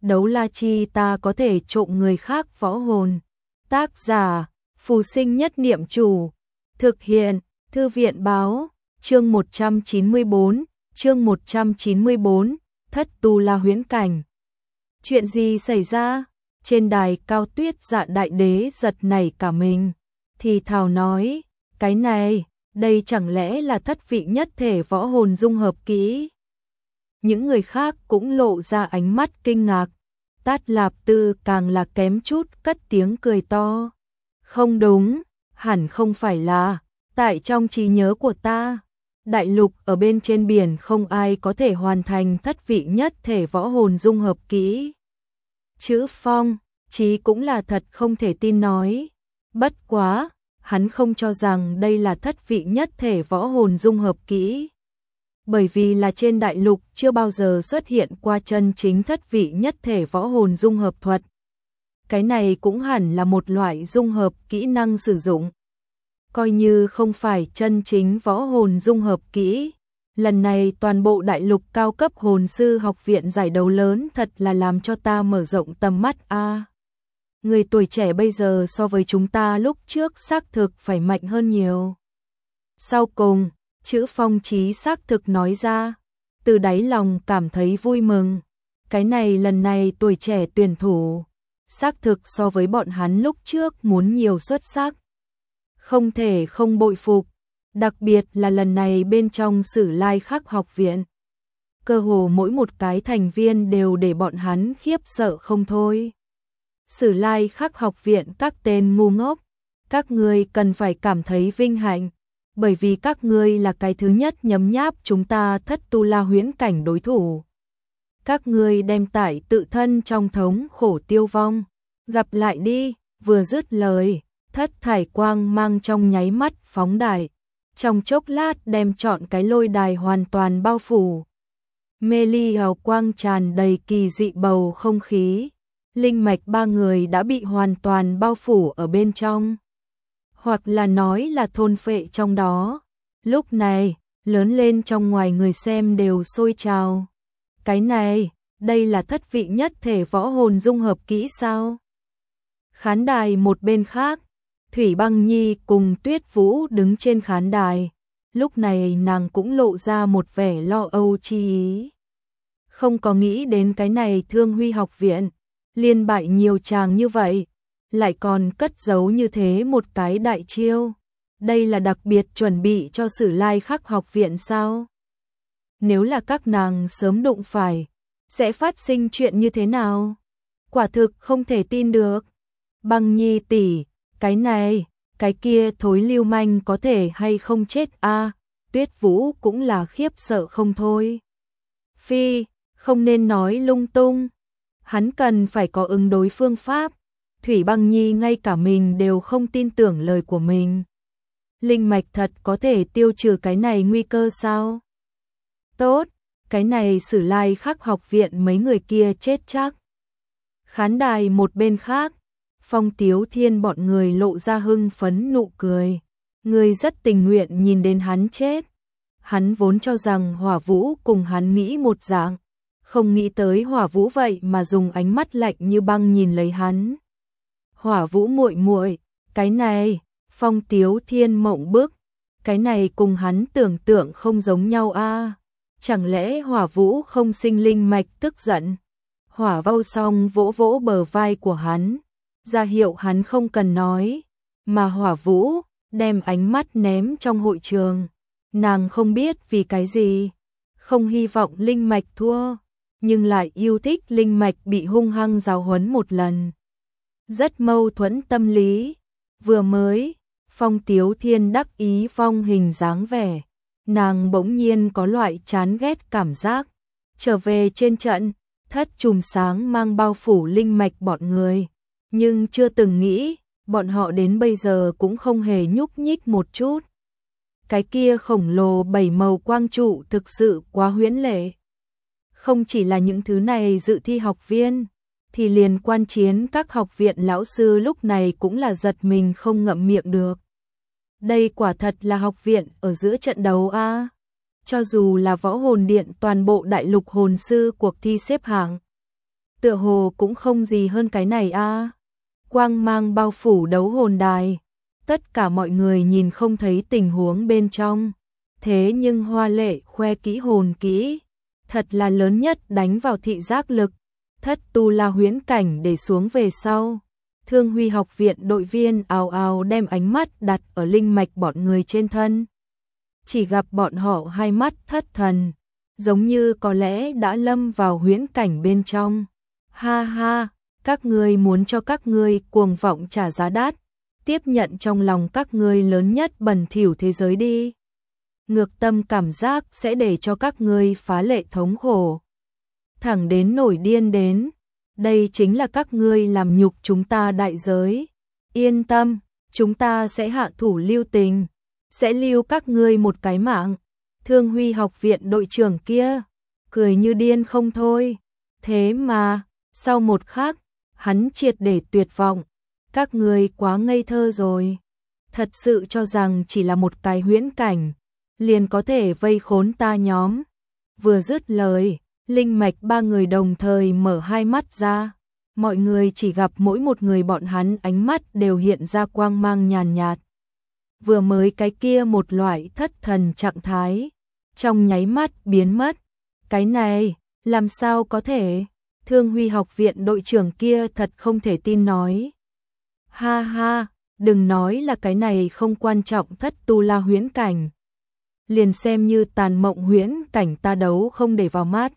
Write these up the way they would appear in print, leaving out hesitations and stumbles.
đấu la chi ta có thể trộm người khác võ hồn. Tác giả, Phù Sinh Nhất Niệm Chủ. Thực hiện, Thư viện báo, chương 194, chương 194, Thất Tu La huyễn cảnh. Chuyện gì xảy ra? Trên đài cao Tuyết Dạ Đại Đế giật nảy cả mình, thì thào nói, cái này, đây chẳng lẽ là thất vị nhất thể võ hồn dung hợp kỹ? Những người khác cũng lộ ra ánh mắt kinh ngạc. Tát Lạp Tư càng là kém chút cất tiếng cười to. Không đúng, hẳn không phải là, tại trong trí nhớ của ta, đại lục ở bên trên biển không ai có thể hoàn thành thất vị nhất thể võ hồn dung hợp kỹ. Chữ Phong, Chí cũng là thật không thể tin nói. Bất quá, hắn không cho rằng đây là thất vị nhất thể võ hồn dung hợp kỹ. Bởi vì là trên đại lục chưa bao giờ xuất hiện qua chân chính thất vị nhất thể võ hồn dung hợp thuật. Cái này cũng hẳn là một loại dung hợp kỹ năng sử dụng. Coi như không phải chân chính võ hồn dung hợp kỹ. Lần này toàn bộ đại lục cao cấp hồn sư học viện giải đấu lớn thật là làm cho ta mở rộng tầm mắt a. Người tuổi trẻ bây giờ so với chúng ta lúc trước xác thực phải mạnh hơn nhiều. Sau cùng, chữ Phong Chí xác thực nói ra, từ đáy lòng cảm thấy vui mừng. Cái này lần này tuổi trẻ tuyển thủ, xác thực so với bọn hắn lúc trước muốn nhiều xuất sắc. Không thể không bội phục, đặc biệt là lần này bên trong Sử Lai Khắc học viện. Cơ hồ mỗi một cái thành viên đều để bọn hắn khiếp sợ không thôi. Sử Lai Khắc học viện các tên ngu ngốc, các ngươi cần phải cảm thấy vinh hạnh, bởi vì các ngươi là cái thứ nhất nhấm nháp chúng ta Thất Tu La huyễn cảnh đối thủ. Các ngươi đem tải tự thân trong thống khổ tiêu vong. Gặp lại đi, vừa dứt lời, thất thải quang mang trong nháy mắt phóng đại, trong chốc lát đem trọn cái lôi đài hoàn toàn bao phủ. Mê ly hào quang tràn đầy kỳ dị bầu không khí, linh mạch ba người đã bị hoàn toàn bao phủ ở bên trong, hoặc là nói là thôn phệ trong đó. Lúc này, lớn lên trong ngoài người xem đều sôi trào. Cái này, đây là thất vị nhất thể võ hồn dung hợp kỹ sao? Khán đài một bên khác, Thủy Băng Nhi cùng Tuyết Vũ đứng trên khán đài. Lúc này nàng cũng lộ ra một vẻ lo âu chi ý. Không có nghĩ đến cái này Thương Huy học viện, liên bại nhiều chàng như vậy, lại còn cất giấu như thế một cái đại chiêu. Đây là đặc biệt chuẩn bị cho Sử Lai Khắc học viện sao? Nếu là các nàng sớm đụng phải, sẽ phát sinh chuyện như thế nào? Quả thực không thể tin được. Băng Nhi tỷ, cái này, cái kia thối lưu manh có thể hay không chết a? Tuyết Vũ cũng là khiếp sợ không thôi. Phi, không nên nói lung tung. Hắn cần phải có ứng đối phương pháp. Thủy Băng Nhi ngay cả mình đều không tin tưởng lời của mình. Linh mạch thật có thể tiêu trừ cái này nguy cơ sao? Tốt, cái này Sử Lai Khắc học viện mấy người kia chết chắc. Khán đài một bên khác, Phong Tiếu Thiên bọn người lộ ra hưng phấn nụ cười. Người rất tình nguyện nhìn đến hắn chết. Hắn vốn cho rằng Hỏa Vũ cùng hắn nghĩ một dạng, không nghĩ tới Hỏa Vũ vậy mà dùng ánh mắt lạnh như băng nhìn lấy hắn. Hỏa Vũ muội muội, cái này, Phong Tiếu Thiên mộng bức, cái này cùng hắn tưởng tượng không giống nhau a. Chẳng lẽ Hỏa Vũ không sinh linh mạch tức giận? Hỏa Vô Song vỗ vỗ bờ vai của hắn, ra hiệu hắn không cần nói, mà Hỏa Vũ đem ánh mắt ném trong hội trường. Nàng không biết vì cái gì, không hy vọng linh mạch thua, nhưng lại yêu thích linh mạch bị hung hăng giáo huấn một lần. Rất mâu thuẫn tâm lý. Vừa mới, Phong Tiếu Thiên đắc ý phong hình dáng vẻ, nàng bỗng nhiên có loại chán ghét cảm giác. Trở về trên trận, thất chùm sáng mang bao phủ linh mạch bọn người, nhưng chưa từng nghĩ, bọn họ đến bây giờ cũng không hề nhúc nhích một chút. Cái kia khổng lồ 7 màu quang trụ thực sự quá huyễn lệ. Không chỉ là những thứ này dự thi học viên, thì liền quan chiến các học viện lão sư lúc này cũng là giật mình không ngậm miệng được. Đây quả thật là học viện ở giữa trận đấu a. Cho dù là Võ Hồn Điện toàn bộ đại lục hồn sư cuộc thi xếp hạng, tựa hồ cũng không gì hơn cái này a. Quang mang bao phủ đấu hồn đài, tất cả mọi người nhìn không thấy tình huống bên trong, thế nhưng hoa lệ khoe kỹ hồn kỹ, thật là lớn nhất đánh vào thị giác lực, thất tu la huyễn cảnh để xuống về sau. Thương Huy học viện đội viên ào ào đem ánh mắt đặt ở linh mạch bọn người trên thân. Chỉ gặp bọn họ hai mắt thất thần, giống như có lẽ đã lâm vào huyễn cảnh bên trong. Ha ha, các ngươi muốn cho các ngươi cuồng vọng trả giá đắt, tiếp nhận trong lòng các ngươi lớn nhất bẩn thỉu thế giới đi. Ngược tâm cảm giác sẽ để cho các ngươi phá lệ thống khổ. Thẳng đến nổi điên đến, đây chính là các ngươi làm nhục chúng ta đại giới. Yên tâm, chúng ta sẽ hạ thủ lưu tình, sẽ lưu các ngươi một cái mạng. Thương Huy học viện đội trưởng kia, cười như điên không thôi. Thế mà, sau một khắc, hắn triệt để tuyệt vọng. Các ngươi quá ngây thơ rồi. Thật sự cho rằng chỉ là một cái huyễn cảnh, liền có thể vây khốn ta nhóm. Vừa dứt lời, linh mạch ba người đồng thời mở hai mắt ra. Mọi người chỉ gặp mỗi một người bọn hắn ánh mắt đều hiện ra quang mang nhàn nhạt. Vừa mới cái kia một loại thất thần trạng thái, trong nháy mắt biến mất. Cái này, làm sao có thể? Thương Huy học viện đội trưởng kia thật không thể tin nói. Ha ha, đừng nói là cái này không quan trọng thất tu la huyễn cảnh. Liền xem như tàn mộng huyễn cảnh ta đấu không để vào mắt.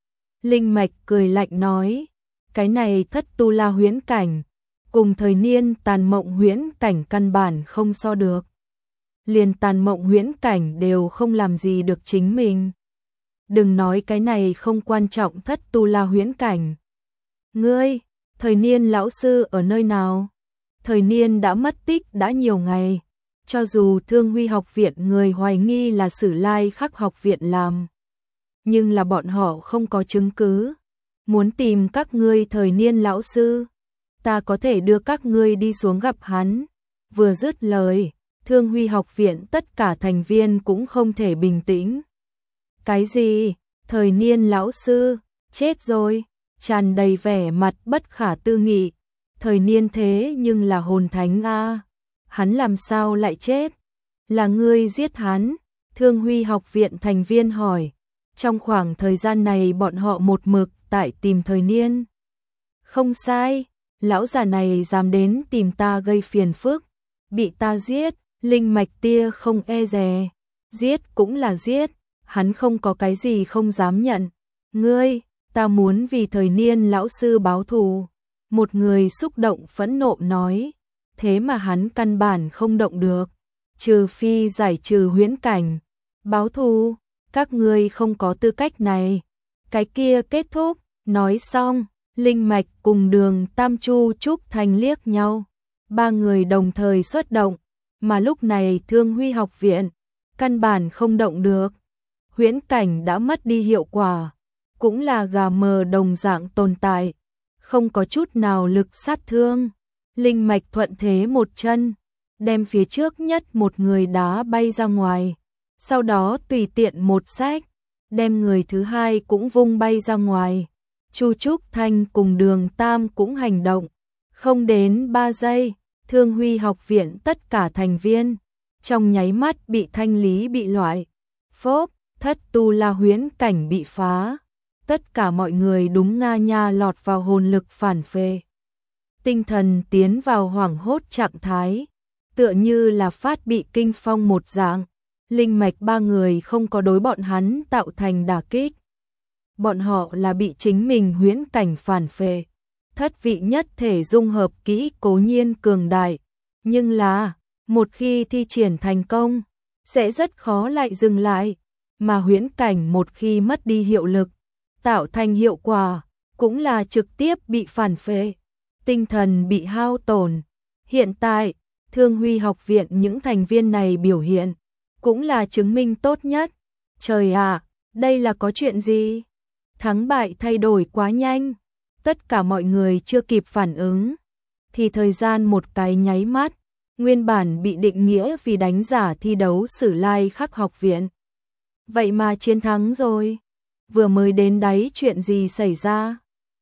Linh mạch cười lạnh nói, cái này thất tu la huyễn cảnh, cùng thời niên tàn mộng huyễn cảnh căn bản không so được. Liền tàn mộng huyễn cảnh đều không làm gì được chính mình. Đừng nói cái này không quan trọng thất tu la huyễn cảnh. Ngươi, thời niên lão sư ở nơi nào? Thời niên đã mất tích đã nhiều ngày. Cho dù Thương Huy học viện người hoài nghi là Sử Lai Khắc học viện làm, nhưng là bọn họ không có chứng cứ. Muốn tìm các ngươi thời niên lão sư, ta có thể đưa các ngươi đi xuống gặp hắn. Vừa dứt lời, Thương Huy học viện tất cả thành viên cũng không thể bình tĩnh. Cái gì? Thời niên lão sư, chết rồi, tràn đầy vẻ mặt bất khả tư nghị. Thời niên thế nhưng là hồn thánh a, hắn làm sao lại chết? Là ngươi giết hắn? Thương Huy học viện thành viên hỏi. Trong khoảng thời gian này bọn họ một mực tại tìm thời niên. Không sai, lão già này dám đến tìm ta gây phiền phức, bị ta giết. Linh mạch tia không e dè, giết cũng là giết, hắn không có cái gì không dám nhận. Ngươi, ta muốn vì thời niên lão sư báo thù. Một người xúc động phẫn nộ nói, thế mà hắn căn bản không động được, trừ phi giải trừ huyễn cảnh. Báo thù, các ngươi không có tư cách này. Cái kia kết thúc, nói xong, Linh mạch cùng Đường Tam Chu Trúc Thành liếc nhau. Ba người đồng thời xuất động. Mà lúc này Thương Huy học viện, căn bản không động được. Huyễn cảnh đã mất đi hiệu quả, cũng là gà mờ đồng dạng tồn tại, không có chút nào lực sát thương. Linh mạch thuận thế một chân, đem phía trước nhất một người đá bay ra ngoài, sau đó tùy tiện một xách, đem người thứ hai cũng vung bay ra ngoài. Chu Trúc Thanh cùng Đường Tam cũng hành động, không đến 3 giây. Thương Huy học viện tất cả thành viên, trong nháy mắt bị thanh lý bị loại. Phốp, thất tu la huyễn cảnh bị phá. Tất cả mọi người đúng nga nha lọt vào hồn lực phản phệ. Tinh thần tiến vào hoảng hốt trạng thái, tựa như là phát bị kinh phong một dạng. Linh mạch ba người không có đối bọn hắn tạo thành đả kích. Bọn họ là bị chính mình huyễn cảnh phản phệ. Thất vị nhất thể dung hợp kỹ cố nhiên cường đại, nhưng là, một khi thi triển thành công, sẽ rất khó lại dừng lại, mà huyễn cảnh một khi mất đi hiệu lực, tạo thành hiệu quả, cũng là trực tiếp bị phản phệ, tinh thần bị hao tổn. Hiện tại, Thương Huy học viện những thành viên này biểu hiện, cũng là chứng minh tốt nhất. Trời ạ, đây là có chuyện gì? Thắng bại thay đổi quá nhanh. Tất cả mọi người chưa kịp phản ứng, thì thời gian một cái nháy mắt, nguyên bản bị định nghĩa vì đánh giả thi đấu Sử Lai Khắc học viện. Vậy mà chiến thắng rồi, vừa mới đến đáy chuyện gì xảy ra?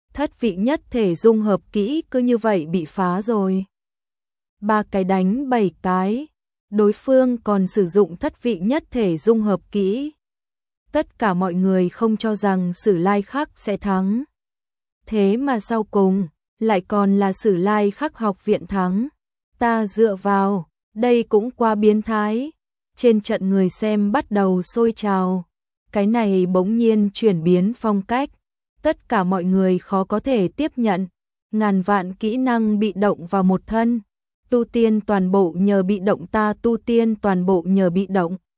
thất vị nhất thể dung hợp kỹ cứ như vậy bị phá rồi. 3 cái đánh 7 cái, đối phương còn sử dụng thất vị nhất thể dung hợp kỹ. Tất cả mọi người không cho rằng Sử Lai Khắc sẽ thắng. Thế mà sau cùng, lại còn là Sử Lai Khắc học viện thắng. Ta dựa vào, đây cũng quá biến thái. Trên trận người xem bắt đầu sôi trào. Cái này bỗng nhiên chuyển biến phong cách. Tất cả mọi người khó có thể tiếp nhận. Ngàn vạn kỹ năng bị động vào một thân. Tu tiên toàn bộ nhờ bị động, ta tu tiên toàn bộ nhờ bị động.